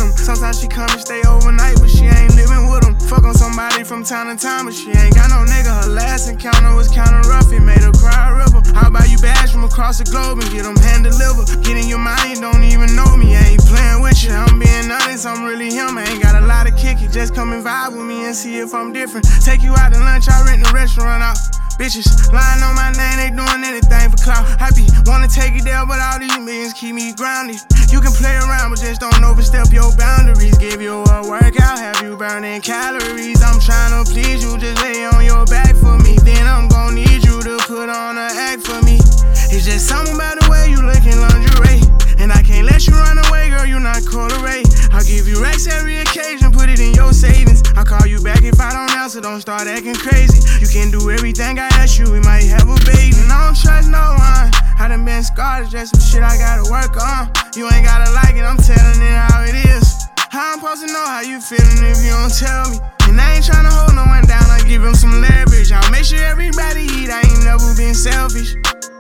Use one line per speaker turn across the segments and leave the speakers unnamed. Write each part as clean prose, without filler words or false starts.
him. Sometimes she come and stay overnight, but she ain't living with him. Fuck on somebody from time to time, but she ain't got no nigga. Her last encounter was kinda rough, it made her cry a river. How about you bash from across the globe and get them hand delivered? Get in your mind, you don't even know me, I ain't playing with you. I'm being honest, I'm really him, I ain't got a lot of kick it. Just come and vibe with me and see if I'm different. Take you out to lunch, I rent the restaurant out. Bitches lying on my name, they doing anything for clout. I be wanna take it there, but all these millions keep me grounded. You can play around, but just don't overstep your boundaries. Give you a workout, have you burning calories. I'm tryna please you, just lay on your back for me. Then I'm gon' need you to put on an act for me. It's just something about the way you look in lingerie, and I can't let you run away, girl, you not correlate. I'll give you racks every occasion, put it in your savings. I'll call you back if I don't answer, don't start acting crazy. You can do everything I ask you, we might have a baby. And I don't trust no one, I done been scarred, it's just some shit I gotta work on. You ain't gotta like it, I'm telling it how it is. How I'm supposed to know how you feeling if you don't tell me? And I ain't tryna hold no one down, I give him some leverage. I'll make sure everybody eat, I ain't never been selfish.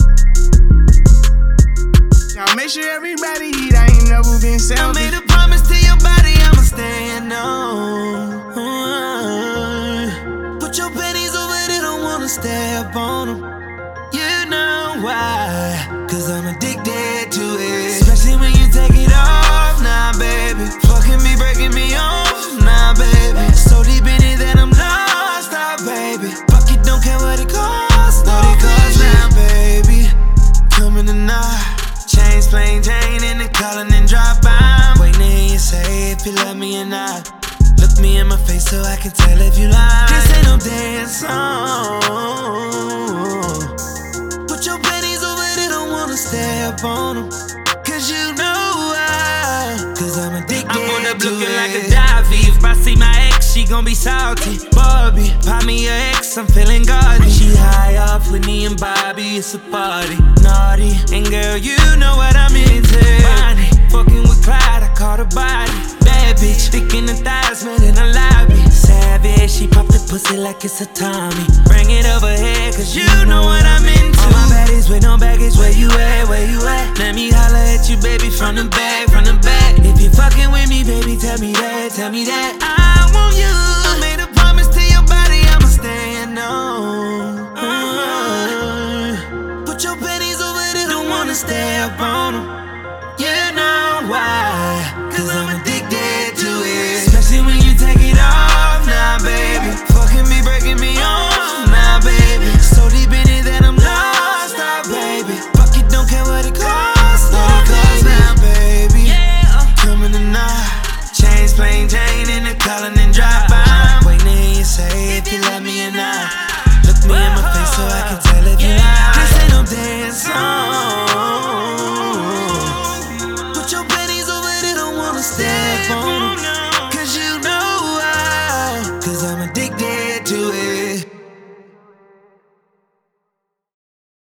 Y'all make sure everybody eat, I ain't never been selfish.
I made a promise to your body, I'ma stand on. Put your pennies over there, don't wanna step on them. You know why, cause I'm addicted to it. Especially when you take it off, nah baby. Fucking me, breaking me off, nah baby. So deep in it that I'm lost, nah baby. Fuck it, don't care what it costs, what it costs now baby. Coming tonight. Chains, plain Jane, in the calling and drop. I'm waiting to hear you say if you love me or not. Look me in my face so I can tell if you lie. This ain't no dance song. Put your pennies over there, don't wanna step on them. Cause you know why, cause I'm addicted to it. I'm on up looking like a dive. If I see my ex, she gon' be salty. Bobby, pop me your ex, I'm feeling gaudy. She high off with me and Bobby, it's a party. Naughty, and girl, you know what I'm into. Bonnie, fucking with Clyde, I caught her body. Bad bitch, thick in the thighs, man, in the lobby. Savage, she pop the pussy like it's a Tommy. Bring it over here, cause you know what I'm into. All my baddies with no baggage, where you at, where you at? Let me holler at you, baby, from the back, from the back. If you fucking with me, baby, tell me that, tell me that.